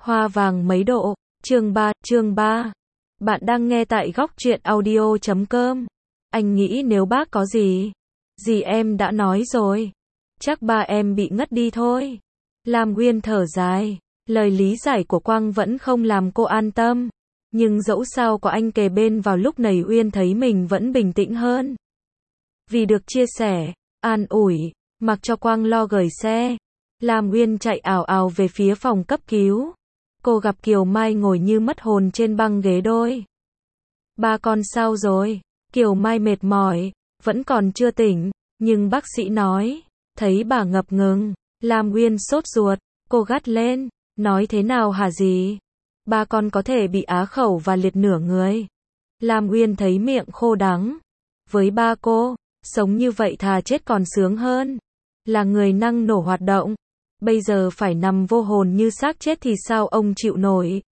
Hoa vàng mấy độ, chương 3. Bạn đang nghe tại góc truyện audio.com. Anh nghĩ nếu bác có gì em đã nói rồi. Chắc ba em bị ngất đi thôi. Lam Uyên thở dài. Lời lý giải của Quang vẫn không làm cô an tâm. Nhưng dẫu sao có anh kề bên vào lúc này Uyên thấy mình vẫn bình tĩnh hơn. Vì được chia sẻ, an ủi, mặc cho Quang lo gửi xe. Lam Uyên chạy ảo ảo về phía phòng cấp cứu. Cô gặp Kiều Mai ngồi như mất hồn trên băng ghế đôi. Ba con sao rồi? Kiều Mai mệt mỏi, vẫn còn chưa tỉnh, nhưng bác sĩ nói, thấy bà ngập ngừng. Lam Uyên sốt ruột, cô gắt lên, nói thế nào hả dì? Ba con có thể bị á khẩu và liệt nửa người. Lam Uyên thấy miệng khô đắng. Với ba cô, sống như vậy thà chết còn sướng hơn. Là người năng nổ hoạt động. Bây giờ phải nằm vô hồn như xác chết thì sao ông chịu nổi.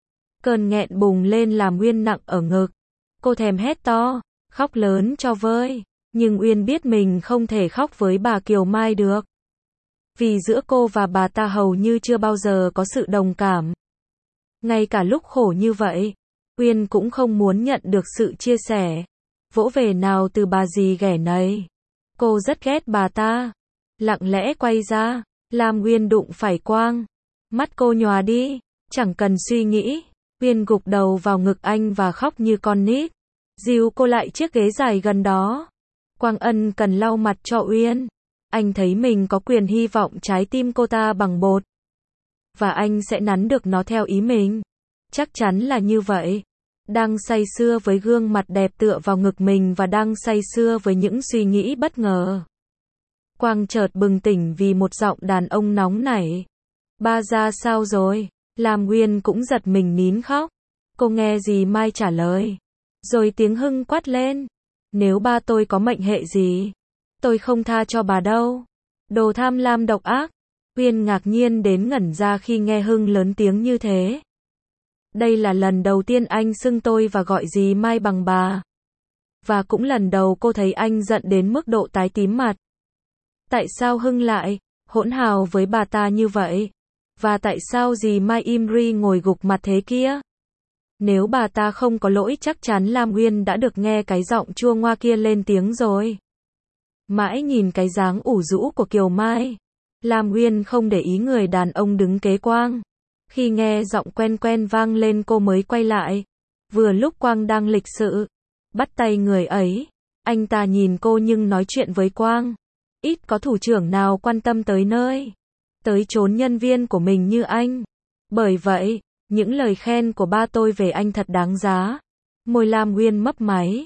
Cơn nghẹn bùng lên làm Uyên nặng ở ngực. Cô thèm hét to, khóc lớn cho vơi. Nhưng Uyên biết mình không thể khóc với bà Kiều Mai được. Vì giữa cô và bà ta hầu như chưa bao giờ có sự đồng cảm. Ngay cả lúc khổ như vậy, Uyên cũng không muốn nhận được sự chia sẻ, vỗ về nào từ bà dì ghẻ này. Cô rất ghét bà ta. Lặng lẽ quay ra, Lam Uyên đụng phải Quang. Mắt cô nhòa đi, chẳng cần suy nghĩ. Uyên gục đầu vào ngực anh và khóc như con nít. Dìu cô lại chiếc ghế dài gần đó. Quang ân cần lau mặt cho Uyên. Anh thấy mình có quyền hy vọng trái tim cô ta bằng bột. Và anh sẽ nắn được nó theo ý mình. Chắc chắn là như vậy. Đang say sưa với gương mặt đẹp tựa vào ngực mình và đang say sưa với những suy nghĩ bất ngờ. Quang chợt bừng tỉnh vì một giọng đàn ông nóng nảy. Ba ra sao rồi? Lam Uyên cũng giật mình nín khóc. Cô nghe dì Mai trả lời. Rồi tiếng Hưng quát lên. Nếu ba tôi có mệnh hệ gì, tôi không tha cho bà đâu. Đồ tham lam độc ác. Uyên ngạc nhiên đến ngẩn ra khi nghe Hưng lớn tiếng như thế. Đây là lần đầu tiên anh xưng tôi và gọi dì Mai bằng bà. Và cũng lần đầu cô thấy anh giận đến mức độ tái tím mặt. Tại sao Hưng lại hỗn hào với bà ta như vậy? Và tại sao dì Mai im ri ngồi gục mặt thế kia? Nếu bà ta không có lỗi chắc chắn Lam Uyên đã được nghe cái giọng chua ngoa kia lên tiếng rồi. Mãi nhìn cái dáng ủ rũ của Kiều Mai, Lam Uyên không để ý người đàn ông đứng kế Quang. Khi nghe giọng quen quen vang lên cô mới quay lại. Vừa lúc Quang đang lịch sự bắt tay người ấy, anh ta nhìn cô nhưng nói chuyện với Quang. Ít có thủ trưởng nào quan tâm tới chốn nhân viên của mình như anh. Bởi vậy, những lời khen của ba tôi về anh thật đáng giá. Môi Lam Uyên mấp máy.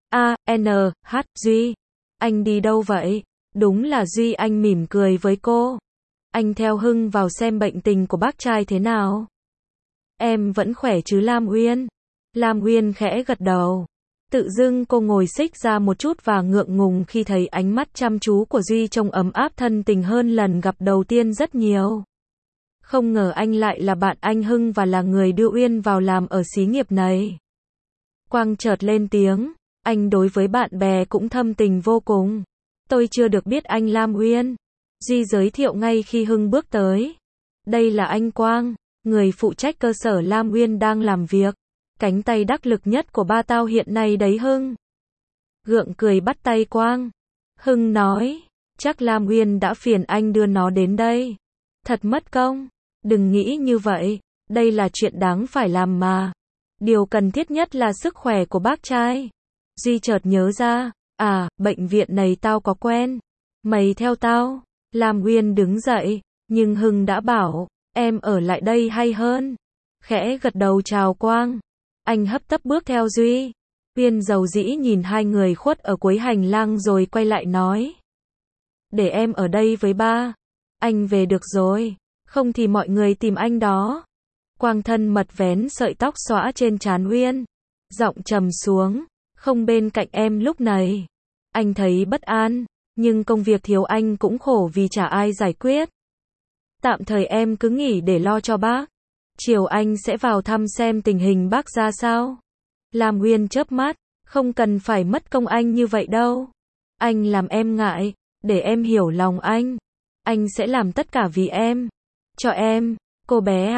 Duy, anh đi đâu vậy? Đúng là Duy. Anh mỉm cười với cô. Anh theo Hưng vào xem bệnh tình của bác trai thế nào. Em vẫn khỏe chứ Lam Uyên? Lam Uyên khẽ gật đầu. Tự dưng cô ngồi xích ra một chút và ngượng ngùng khi thấy ánh mắt chăm chú của Duy trông ấm áp thân tình hơn lần gặp đầu tiên rất nhiều. Không ngờ anh lại là bạn anh Hưng và là người đưa Uyên vào làm ở xí nghiệp này. Quang chợt lên tiếng, anh đối với bạn bè cũng thâm tình vô cùng. Tôi chưa được biết anh Lam Uyên. Duy giới thiệu ngay khi Hưng bước tới. Đây là anh Quang, người phụ trách cơ sở Lam Uyên đang làm việc. Cánh tay đắc lực nhất của ba tao hiện nay đấy Hưng. Gượng cười bắt tay Quang. Hưng nói, chắc Lam Uyên đã phiền anh đưa nó đến đây. Thật mất công. Đừng nghĩ như vậy, đây là chuyện đáng phải làm mà. Điều cần thiết nhất là sức khỏe của bác trai. Duy chợt nhớ ra, bệnh viện này tao có quen. Mày theo tao. Lam Uyên đứng dậy, nhưng Hưng đã bảo, em ở lại đây hay hơn. Khẽ gật đầu chào Quang. Anh hấp tấp bước theo Duy. Uyên dầu dĩ nhìn hai người khuất ở cuối hành lang rồi quay lại nói. Để em ở đây với ba. Anh về được rồi. Không thì mọi người tìm anh đó. Quang thân mật vén sợi tóc xõa trên trán Uyên. Giọng trầm xuống. Không bên cạnh em lúc này. Anh thấy bất an. Nhưng công việc thiếu anh cũng khổ vì chả ai giải quyết. Tạm thời em cứ nghỉ để lo cho bác. Chiều anh sẽ vào thăm xem tình hình bác ra sao. Lam Uyên chớp mắt. Không cần phải mất công anh như vậy đâu. Anh làm em ngại. Để em hiểu lòng anh. Anh sẽ làm tất cả vì em. Cho em. Cô bé ạ.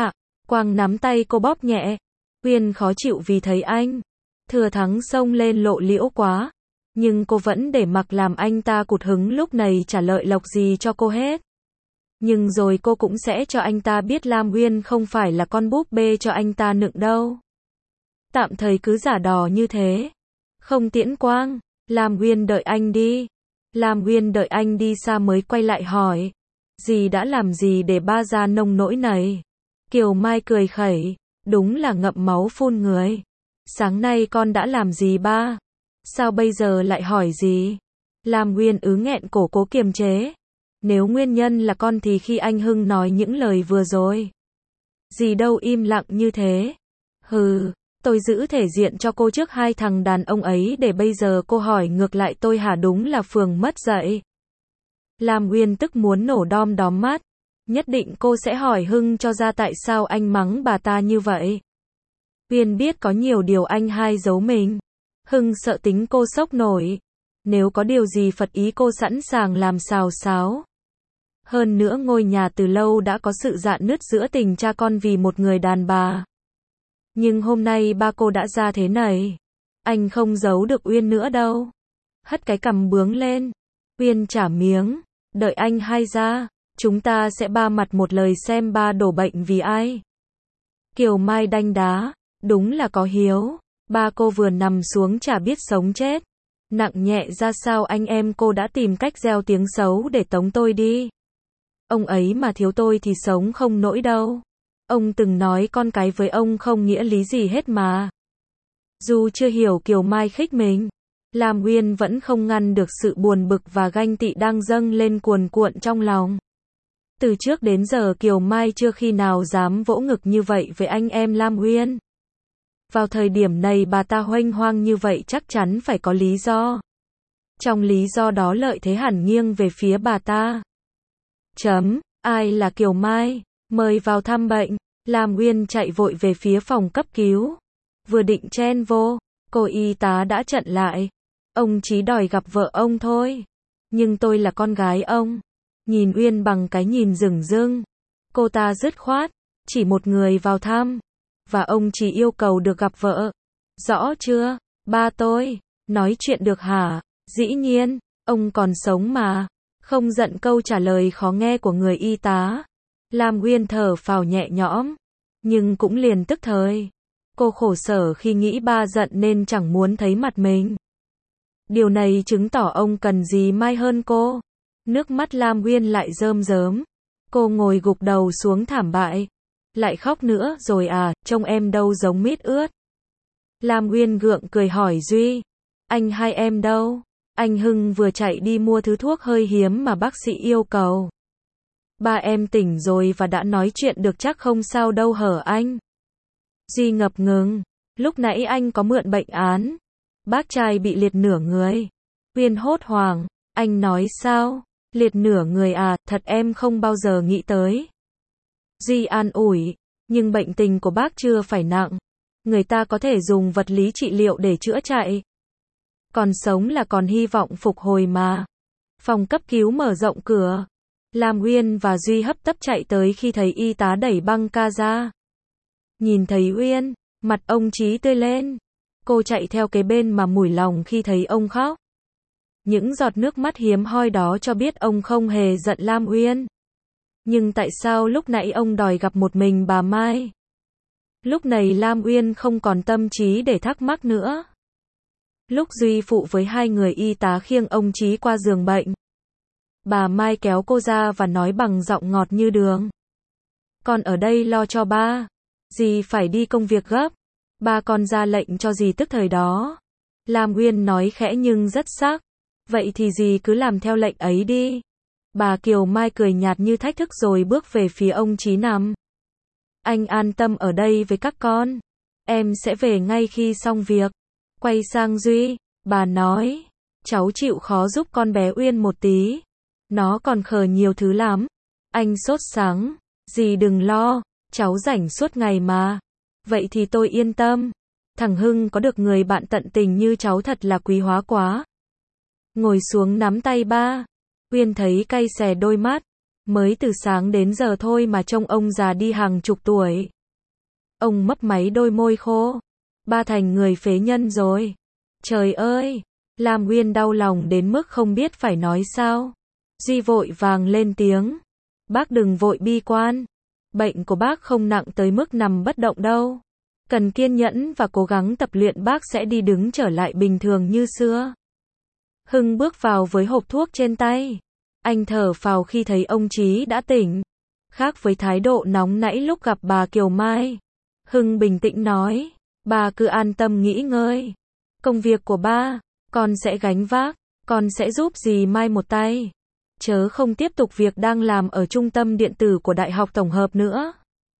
Quang nắm tay cô bóp nhẹ. Uyên khó chịu vì thấy anh thừa thắng xông lên lộ liễu quá. Nhưng cô vẫn để mặc làm anh ta cụt hứng, lúc này trả lợi lộc gì cho cô hết. Nhưng rồi cô cũng sẽ cho anh ta biết Lam Uyên không phải là con búp bê cho anh ta nựng đâu. Tạm thời cứ giả đò như thế. Không tiễn Quang, Lam Uyên đợi anh đi. Lam Uyên đợi anh đi xa mới quay lại hỏi. Dì đã làm gì để ba ra nông nỗi này? Kiều Mai cười khẩy, đúng là ngậm máu phun người. Sáng nay con đã làm gì ba? Sao bây giờ lại hỏi gì? Lam Uyên nghẹn cổ cố kiềm chế. Nếu nguyên nhân là con thì khi anh Hưng nói những lời vừa rồi, dì đâu im lặng như thế. Hừ, tôi giữ thể diện cho cô trước hai thằng đàn ông ấy để bây giờ cô hỏi ngược lại tôi hả? Đúng là phường mất dạy. Lam Uyên tức muốn nổ đom đóm mắt. Nhất định cô sẽ hỏi Hưng cho ra tại sao anh mắng bà ta như vậy. Uyên biết có nhiều điều anh hai giấu mình. Hưng sợ tính cô sốc nổi. Nếu có điều gì phật ý cô sẵn sàng làm xào xáo. Hơn nữa ngôi nhà từ lâu đã có sự rạn nứt giữa tình cha con vì một người đàn bà. Nhưng hôm nay ba cô đã ra thế này. Anh không giấu được Uyên nữa đâu. Hất cái cằm bướng lên. Uyên trả miếng. Đợi anh hai ra, chúng ta sẽ ba mặt một lời xem ba đổ bệnh vì ai. Kiều Mai đanh đá. Đúng là có hiếu. Ba cô vừa nằm xuống chả biết sống chết. Nặng nhẹ ra sao anh em cô đã tìm cách gieo tiếng xấu để tống tôi đi. Ông ấy mà thiếu tôi thì sống không nổi đâu. Ông từng nói con cái với ông không nghĩa lý gì hết mà. Dù chưa hiểu Kiều Mai khích mình, Lam Uyên vẫn không ngăn được sự buồn bực và ganh tị đang dâng lên cuồn cuộn trong lòng. Từ trước đến giờ Kiều Mai chưa khi nào dám vỗ ngực như vậy với anh em Lam Uyên. Vào thời điểm này bà ta hoanh hoang như vậy chắc chắn phải có lý do. Trong lý do đó lợi thế hẳn nghiêng về phía bà ta. Ai là Kiều Mai? Mời vào thăm bệnh. Lam Uyên chạy vội về phía phòng cấp cứu. Vừa định chen vô, cô y tá đã chặn lại. Ông chỉ đòi gặp vợ ông thôi. Nhưng tôi là con gái ông. Nhìn Uyên bằng cái nhìn rừng rưng. Cô ta dứt khoát, chỉ một người vào thăm. Và ông chỉ yêu cầu được gặp vợ. Rõ chưa? Ba tôi. Nói chuyện được hả? Dĩ nhiên, ông còn sống mà. Không giận câu trả lời khó nghe của người y tá. Lam Uyên thở phào nhẹ nhõm. Nhưng cũng liền tức thời. Cô khổ sở khi nghĩ ba giận nên chẳng muốn thấy mặt mình. Điều này chứng tỏ ông cần gì Mai hơn cô. Nước mắt Lam Uyên lại rơm rớm. Cô ngồi gục đầu xuống thảm bại. Lại khóc nữa rồi à, trông em đâu giống mít ướt. Lam Uyên gượng cười hỏi Duy. Anh hai em đâu? Anh Hưng vừa chạy đi mua thứ thuốc hơi hiếm mà bác sĩ yêu cầu. Ba em tỉnh rồi và đã nói chuyện được chắc không sao đâu hở anh. Duy ngập ngừng. Lúc nãy anh có mượn bệnh án. Bác trai bị liệt nửa người. Uyên hốt hoảng. Anh nói sao? Liệt nửa người à, thật em không bao giờ nghĩ tới. Duy an ủi. Nhưng bệnh tình của bác chưa phải nặng. Người ta có thể dùng vật lý trị liệu để chữa chạy. Còn sống là còn hy vọng phục hồi mà. Phòng cấp cứu mở rộng cửa. Lam Uyên và Duy hấp tấp chạy tới khi thấy y tá đẩy băng ca ra. Nhìn thấy Uyên, mặt ông Chí tươi lên. Cô chạy theo kế bên mà mủi lòng khi thấy ông khóc. Những giọt nước mắt hiếm hoi đó cho biết ông không hề giận Lam Uyên. Nhưng tại sao lúc nãy ông đòi gặp một mình bà Mai? Lúc này Lam Uyên không còn tâm trí để thắc mắc nữa. Lúc Duy phụ với hai người y tá khiêng ông Chí qua giường bệnh, bà Mai kéo cô ra và nói bằng giọng ngọt như đường. Con ở đây lo cho ba. Dì phải đi công việc gấp. Ba con ra lệnh cho dì tức thời đó. Lam Uyên nói khẽ nhưng rất sắc. Vậy thì dì cứ làm theo lệnh ấy đi. Bà Kiều Mai cười nhạt như thách thức rồi bước về phía ông Chí nằm. Anh an tâm ở đây với các con. Em sẽ về ngay khi xong việc. Quay sang Duy, bà nói. Cháu chịu khó giúp con bé Uyên một tí. Nó còn khờ nhiều thứ lắm. Anh sốt sắng. Dì đừng lo. Cháu rảnh suốt ngày mà. Vậy thì tôi yên tâm. Thằng Hưng có được người bạn tận tình như cháu thật là quý hóa quá. Ngồi xuống nắm tay ba. Uyên thấy cay xè đôi mắt. Mới từ sáng đến giờ thôi mà trông ông già đi hàng chục tuổi. Ông mấp máy đôi môi khô. Ba thành người phế nhân rồi. Trời ơi! Lam Nguyên đau lòng đến mức không biết phải nói sao. Duy vội vàng lên tiếng. Bác đừng vội bi quan. Bệnh của bác không nặng tới mức nằm bất động đâu. Cần kiên nhẫn và cố gắng tập luyện bác sẽ đi đứng trở lại bình thường như xưa. Hưng bước vào với hộp thuốc trên tay. Anh thở phào khi thấy ông Chí đã tỉnh. Khác với thái độ nóng nãy lúc gặp bà Kiều Mai. Hưng bình tĩnh nói, bà cứ an tâm nghỉ ngơi. Công việc của ba, con sẽ gánh vác, con sẽ giúp dì Mai một tay. Chớ không tiếp tục việc đang làm ở trung tâm điện tử của Đại học Tổng hợp nữa.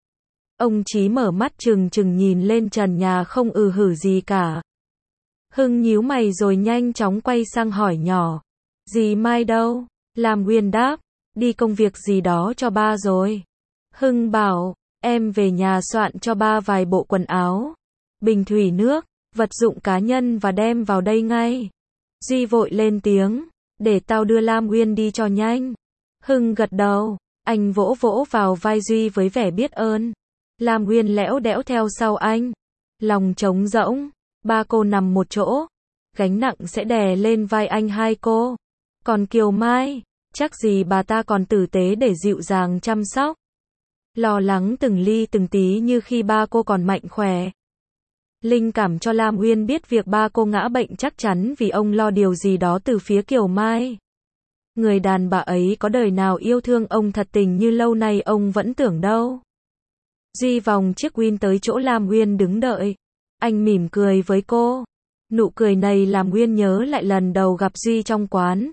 Ông Chí mở mắt trừng trừng nhìn lên trần nhà không hử gì cả. Hưng nhíu mày rồi nhanh chóng quay sang hỏi nhỏ. Dì Mai đâu? Lam Nguyên đáp, đi công việc gì đó cho ba rồi. Hưng bảo, em về nhà soạn cho ba vài bộ quần áo, bình thủy nước, vật dụng cá nhân và đem vào đây ngay. Duy vội lên tiếng, để tao đưa Lam Nguyên đi cho nhanh. Hưng gật đầu, anh vỗ vỗ vào vai Duy với vẻ biết ơn. Lam Nguyên lẽo đẽo theo sau anh. Lòng trống rỗng, ba cô nằm một chỗ, gánh nặng sẽ đè lên vai anh hai cô. Còn Kiều Mai, chắc gì bà ta còn tử tế để dịu dàng chăm sóc. Lo lắng từng ly từng tí như khi ba cô còn mạnh khỏe. Linh cảm cho Lam Nguyên biết việc ba cô ngã bệnh chắc chắn vì ông lo điều gì đó từ phía Kiều Mai. Người đàn bà ấy có đời nào yêu thương ông thật tình như lâu nay ông vẫn tưởng đâu. Duy vòng chiếc Win tới chỗ Lam Nguyên đứng đợi. Anh mỉm cười với cô. Nụ cười này làm Nguyên nhớ lại lần đầu gặp Duy trong quán.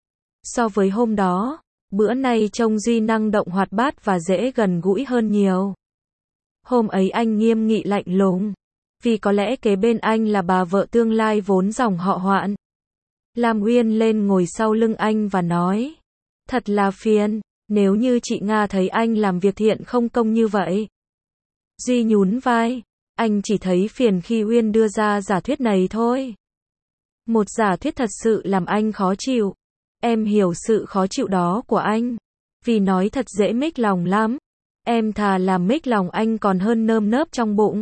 So với hôm đó, bữa nay trông Duy năng động hoạt bát và dễ gần gũi hơn nhiều. Hôm ấy anh nghiêm nghị lạnh lùng, vì có lẽ kế bên anh là bà vợ tương lai vốn dòng họ Hoạn. Lam Nguyên lên ngồi sau lưng anh và nói, thật là phiền, nếu như chị Nga thấy anh làm việc thiện không công như vậy. Duy nhún vai, anh chỉ thấy phiền khi Uyên đưa ra giả thuyết này thôi. Một giả thuyết thật sự làm anh khó chịu. Em hiểu sự khó chịu đó của anh. Vì nói thật dễ mếch lòng lắm. Em thà làm mếch lòng anh còn hơn nơm nớp trong bụng.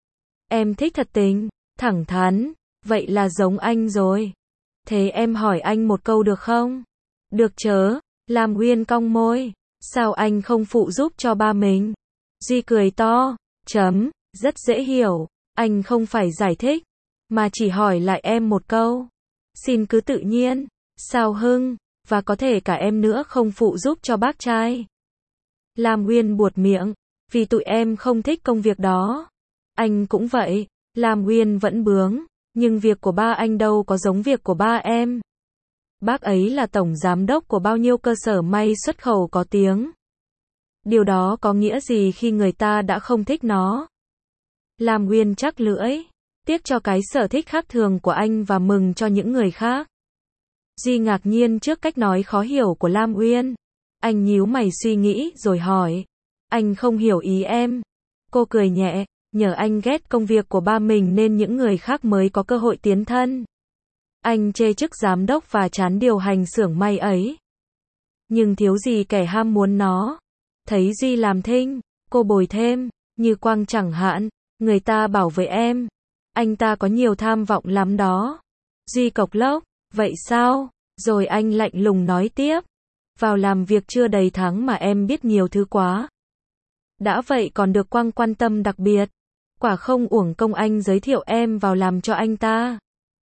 Em thích thật tình, thẳng thắn, vậy là giống anh rồi. Thế em hỏi anh một câu được không? Được chớ, Lam Nguyên cong môi. Sao anh không phụ giúp cho ba mình? Duy cười to, rất dễ hiểu. Anh không phải giải thích, mà chỉ hỏi lại em một câu. Xin cứ tự nhiên. Sao Hưng, và có thể cả em nữa không phụ giúp cho bác trai. Lam Nguyên buột miệng, vì tụi em không thích công việc đó. Anh cũng vậy. Lam Nguyên vẫn bướng, nhưng việc của ba anh đâu có giống việc của ba em. Bác ấy là tổng giám đốc của bao nhiêu cơ sở may xuất khẩu có tiếng. Điều đó có nghĩa gì khi người ta đã không thích nó? Lam Nguyên chắc lưỡi, tiếc cho cái sở thích khác thường của anh và mừng cho những người khác. Duy ngạc nhiên trước cách nói khó hiểu của Lam Nguyên. Anh nhíu mày suy nghĩ rồi hỏi. Anh không hiểu ý em. Cô cười nhẹ, nhờ anh ghét công việc của ba mình nên những người khác mới có cơ hội tiến thân. Anh chê chức giám đốc và chán điều hành xưởng may ấy. Nhưng thiếu gì kẻ ham muốn nó. Thấy Duy làm thinh, cô bồi thêm, như Quang chẳng hạn, người ta bảo với em. Anh ta có nhiều tham vọng lắm đó. Duy cộc lốc. Vậy sao? Rồi anh lạnh lùng nói tiếp. Vào làm việc chưa đầy tháng mà em biết nhiều thứ quá. Đã vậy còn được Quang quan tâm đặc biệt. Quả không uổng công anh giới thiệu em vào làm cho anh ta.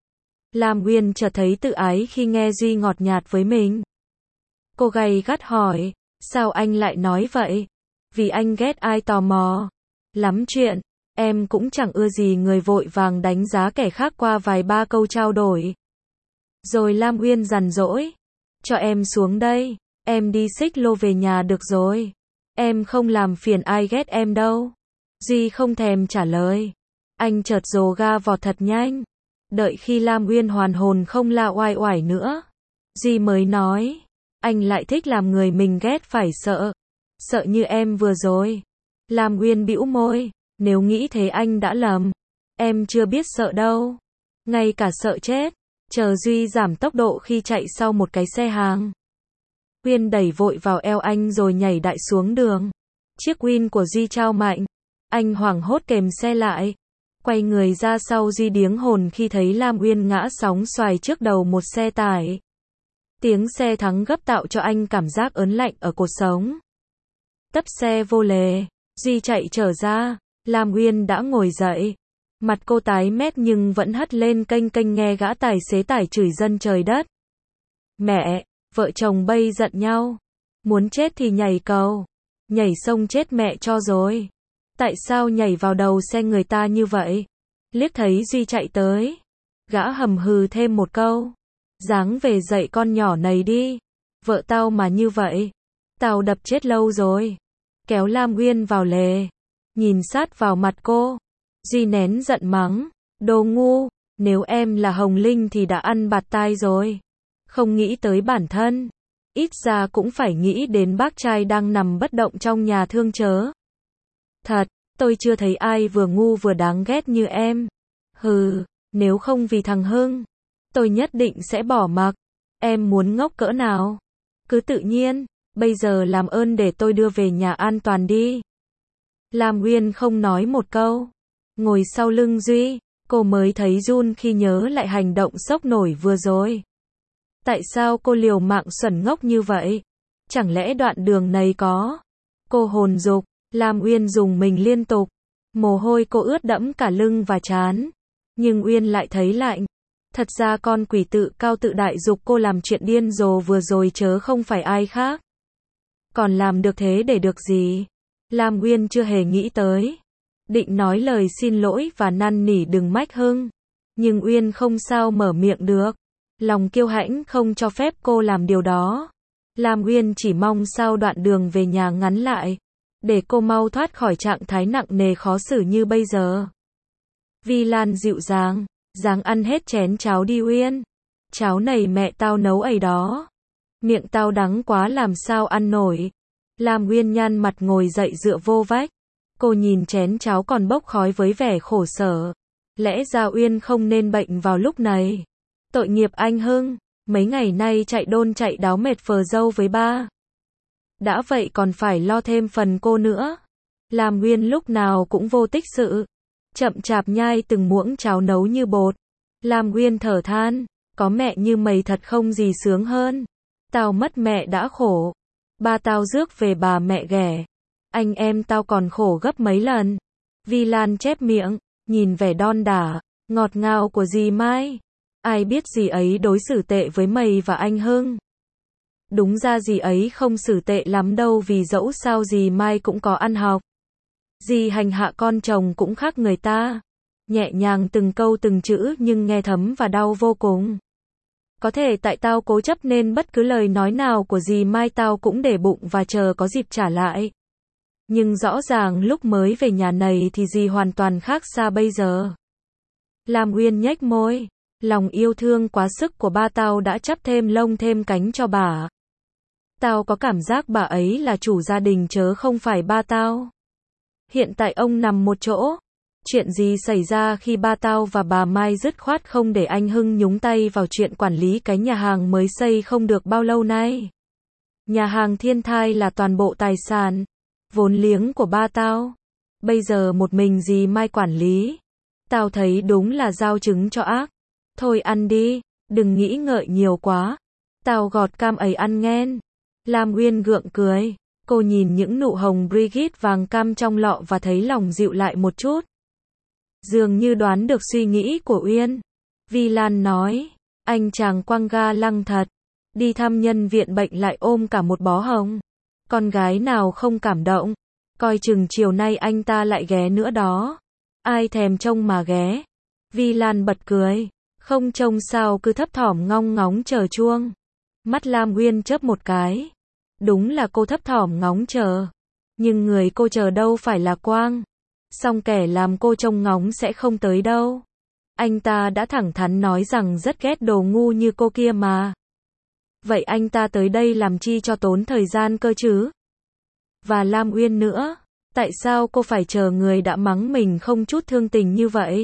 Lam Nguyên chợt thấy tự ái khi nghe Duy ngọt nhạt với mình. Cô gay gắt hỏi, sao anh lại nói vậy? Vì anh ghét ai tò mò. Lắm chuyện, em cũng chẳng ưa gì người vội vàng đánh giá kẻ khác qua vài ba câu trao đổi. Rồi Lam Nguyên dằn dỗi. Cho em xuống đây, em đi xích lô về nhà được rồi. Em không làm phiền ai ghét em đâu. Duy không thèm trả lời. Anh chợt dồ ga vọt thật nhanh. Đợi khi Lam Nguyên hoàn hồn không la oai oải nữa. Duy mới nói. Anh lại thích làm người mình ghét phải sợ. Sợ như em vừa rồi. Lam Nguyên bĩu môi. Nếu nghĩ thế anh đã lầm. Em chưa biết sợ đâu. Ngay cả sợ chết. Chờ Duy giảm tốc độ khi chạy sau một cái xe hàng. Nguyên đẩy vội vào eo anh rồi nhảy đại xuống đường. Chiếc Win của Duy trao mạnh. Anh hoảng hốt kềm xe lại. Quay người ra sau Duy điếng hồn khi thấy Lam Uyên ngã sóng xoài trước đầu một xe tải. Tiếng xe thắng gấp tạo cho anh cảm giác ớn lạnh ở cột sống. Tấp xe vô lề, Duy chạy trở ra, Lam Uyên đã ngồi dậy. Mặt cô tái mét nhưng vẫn hất lên kênh kênh nghe gã tài xế tải chửi dân trời đất. Mẹ, vợ chồng bây giận nhau. Muốn chết thì nhảy cầu. Nhảy sông chết mẹ cho rồi. Tại sao nhảy vào đầu xe người ta như vậy? Liếc thấy Duy chạy tới. Gã hầm hừ thêm một câu. Dáng về dạy con nhỏ này đi. Vợ tao mà như vậy. Tao đập chết lâu rồi. Kéo Lam Uyên vào lề. Nhìn sát vào mặt cô. Duy nén giận mắng. Đồ ngu, nếu em là Hồng Linh thì đã ăn bạt tai rồi. Không nghĩ tới bản thân. Ít ra cũng phải nghĩ đến bác trai đang nằm bất động trong nhà thương chớ. Thật, tôi chưa thấy ai vừa ngu vừa đáng ghét như em. Hừ, nếu không vì thằng Hưng, tôi nhất định sẽ bỏ mặc. Em muốn ngốc cỡ nào? Cứ tự nhiên, bây giờ làm ơn để tôi đưa về nhà an toàn đi. Lam Uyên không nói một câu. Ngồi sau lưng Duy, cô mới thấy run khi nhớ lại hành động sốc nổi vừa rồi. Tại sao cô liều mạng xuẩn ngốc như vậy? Chẳng lẽ đoạn đường này có? Cô hồn dục, Lam Uyên dùng mình liên tục. Mồ hôi cô ướt đẫm cả lưng và trán. Nhưng Uyên lại thấy lạnh. Thật ra con quỷ tự cao tự đại dục cô làm chuyện điên rồ vừa rồi chớ không phải ai khác. Còn làm được thế để được gì? Lam Uyên chưa hề nghĩ tới. Định nói lời xin lỗi và năn nỉ đừng mách Hưng. Nhưng Uyên không sao mở miệng được. Lòng kiêu hãnh không cho phép cô làm điều đó. Lam Uyên chỉ mong sao đoạn đường về nhà ngắn lại. Để cô mau thoát khỏi trạng thái nặng nề khó xử như bây giờ. Vi Lan dịu dàng. Ráng ăn hết chén cháo đi Uyên. Cháo này mẹ tao nấu ấy đó. Miệng tao đắng quá làm sao ăn nổi. Lam Uyên nhăn mặt ngồi dậy dựa vô vách. Cô nhìn chén cháo còn bốc khói với vẻ khổ sở. Lẽ ra Uyên không nên bệnh vào lúc này. Tội nghiệp anh Hưng. Mấy ngày nay chạy đôn chạy đáo mệt phờ dâu với ba. Đã vậy còn phải lo thêm phần cô nữa. Lam Uyên lúc nào cũng vô tích sự. Chậm chạp nhai từng muỗng cháo nấu như bột. Lam Uyên thở than. Có mẹ như mày thật không gì sướng hơn. Tao mất mẹ đã khổ. Ba tao rước về bà mẹ ghẻ. Anh em tao còn khổ gấp mấy lần. Vi Lan chép miệng. Nhìn vẻ đon đả, ngọt ngào của dì Mai. Ai biết dì ấy đối xử tệ với mày và anh Hưng. Đúng ra dì ấy không xử tệ lắm đâu vì dẫu sao dì Mai cũng có ăn học. Dì hành hạ con chồng cũng khác người ta. Nhẹ nhàng từng câu từng chữ nhưng nghe thấm và đau vô cùng. Có thể tại tao cố chấp nên bất cứ lời nói nào của dì Mai tao cũng để bụng và chờ có dịp trả lại. Nhưng rõ ràng lúc mới về nhà này thì dì hoàn toàn khác xa bây giờ. Lam Uyên nhếch môi. Lòng yêu thương quá sức của ba tao đã chắp thêm lông thêm cánh cho bà. Tao có cảm giác bà ấy là chủ gia đình chớ không phải ba tao. Hiện tại ông nằm một chỗ. Chuyện gì xảy ra khi ba tao và bà Mai dứt khoát không để anh Hưng nhúng tay vào chuyện quản lý cái nhà hàng mới xây không được bao lâu nay. Nhà hàng Thiên Thai là toàn bộ tài sản, vốn liếng của ba tao. Bây giờ một mình dì Mai quản lý. Tao thấy đúng là giao trứng cho ác. Thôi ăn đi, đừng nghĩ ngợi nhiều quá. Tao gọt cam ấy ăn nghen. Lam Uyên gượng cười. Cô nhìn những nụ hồng Brigitte vàng cam trong lọ và thấy lòng dịu lại một chút. Dường như đoán được suy nghĩ của Uyên. Vi Lan nói, anh chàng quăng ga lăng thật. Đi thăm nhân viện bệnh lại ôm cả một bó hồng. Con gái nào không cảm động. Coi chừng chiều nay anh ta lại ghé nữa đó. Ai thèm trông mà ghé. Vi Lan bật cười. Không trông sao cứ thấp thỏm ngong ngóng chờ chuông. Mắt Lam Uyên chớp một cái. Đúng là cô thấp thỏm ngóng chờ. Nhưng người cô chờ đâu phải là Quang. Song kẻ làm cô trông ngóng sẽ không tới đâu. Anh ta đã thẳng thắn nói rằng rất ghét đồ ngu như cô kia mà. Vậy anh ta tới đây làm chi cho tốn thời gian cơ chứ? Và Lam Uyên nữa. Tại sao cô phải chờ người đã mắng mình không chút thương tình như vậy?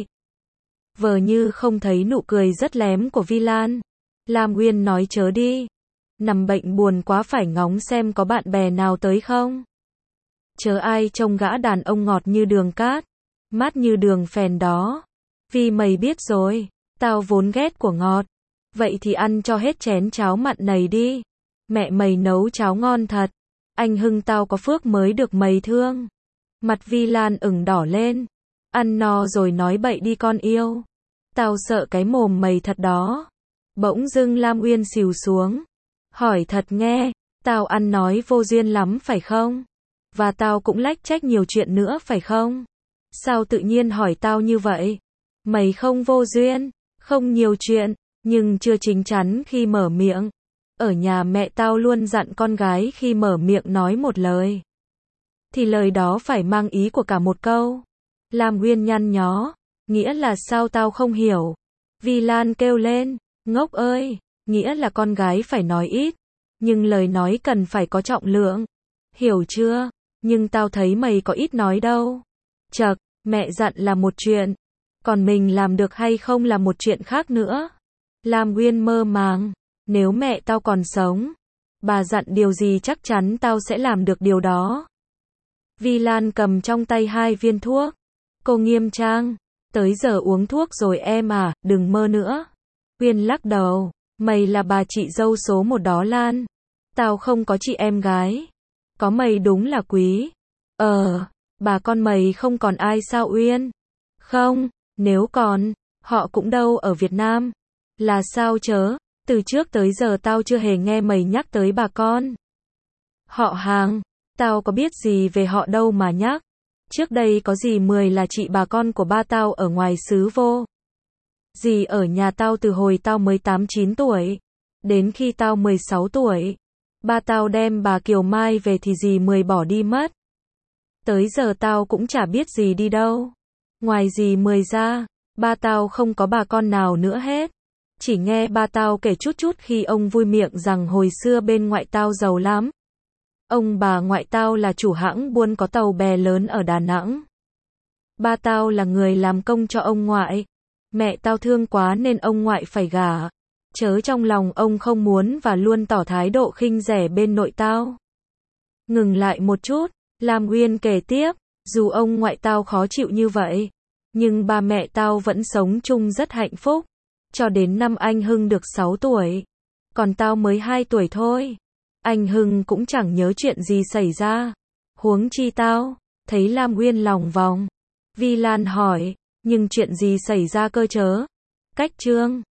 Vờ như không thấy nụ cười rất lém của Vi Lan. Lam Uyên nói chớ đi. Nằm bệnh buồn quá phải ngóng xem có bạn bè nào tới không? Chớ ai trông gã đàn ông ngọt như đường cát, mát như đường phèn đó. Vì mày biết rồi, tao vốn ghét của ngọt. Vậy thì ăn cho hết chén cháo mặn này đi. Mẹ mày nấu cháo ngon thật. Anh Hưng tao có phước mới được mày thương. Mặt Vi Lan ửng đỏ lên. Ăn no rồi nói bậy đi con yêu. Tao sợ cái mồm mày thật đó. Bỗng dưng Lam Uyên xìu xuống. Hỏi thật nghe, tao ăn nói vô duyên lắm phải không? Và tao cũng lách trách nhiều chuyện nữa phải không? Sao tự nhiên hỏi tao như vậy? Mày không vô duyên, không nhiều chuyện, nhưng chưa chín chắn khi mở miệng. Ở nhà mẹ tao luôn dặn con gái khi mở miệng nói một lời, thì lời đó phải mang ý của cả một câu. Lam Uyên nhăn nhó, nghĩa là sao tao không hiểu. Vi Lan kêu lên, ngốc ơi, nghĩa là con gái phải nói ít, nhưng lời nói cần phải có trọng lượng. Hiểu chưa? Nhưng tao thấy mày có ít nói đâu. Chậc, mẹ dặn là một chuyện, còn mình làm được hay không là một chuyện khác nữa. Lam Uyên mơ màng, nếu mẹ tao còn sống, bà dặn điều gì chắc chắn tao sẽ làm được điều đó. Vi Lan cầm trong tay 2 viên thuốc. Cô nghiêm trang, tới giờ uống thuốc rồi em à, đừng mơ nữa. Uyên lắc đầu, mày là bà chị dâu số 1 đó Lan. Tao không có chị em gái. Có mày đúng là quý. Bà con mày không còn ai sao Uyên? Không, nếu còn, họ cũng đâu ở Việt Nam. Là sao chớ, từ trước tới giờ tao chưa hề nghe mày nhắc tới bà con. Họ hàng, tao có biết gì về họ đâu mà nhắc. Trước đây có dì Mười là chị bà con của ba tao ở ngoài xứ vô. Dì ở nhà tao từ hồi tao mới 8-9 tuổi. Đến khi tao 16 tuổi. Ba tao đem bà Kiều Mai về thì dì Mười bỏ đi mất. Tới giờ tao cũng chả biết dì đi đâu. Ngoài dì Mười ra, ba tao không có bà con nào nữa hết. Chỉ nghe ba tao kể chút chút khi ông vui miệng rằng hồi xưa bên ngoại tao giàu lắm. Ông bà ngoại tao là chủ hãng buôn có tàu bè lớn ở Đà Nẵng. Ba tao là người làm công cho ông ngoại. Mẹ tao thương quá nên ông ngoại phải gả. Chớ trong lòng ông không muốn và luôn tỏ thái độ khinh rẻ bên nội tao. Ngừng lại một chút, Lam Uyên kể tiếp, dù ông ngoại tao khó chịu như vậy, nhưng ba mẹ tao vẫn sống chung rất hạnh phúc. Cho đến năm anh Hưng được 6 tuổi. Còn tao mới 2 tuổi thôi. Anh Hưng cũng chẳng nhớ chuyện gì xảy ra. Huống chi tao, thấy Lam Uyên lòng vòng. Vi Lan hỏi, nhưng chuyện gì xảy ra cơ chớ? Cách Trương.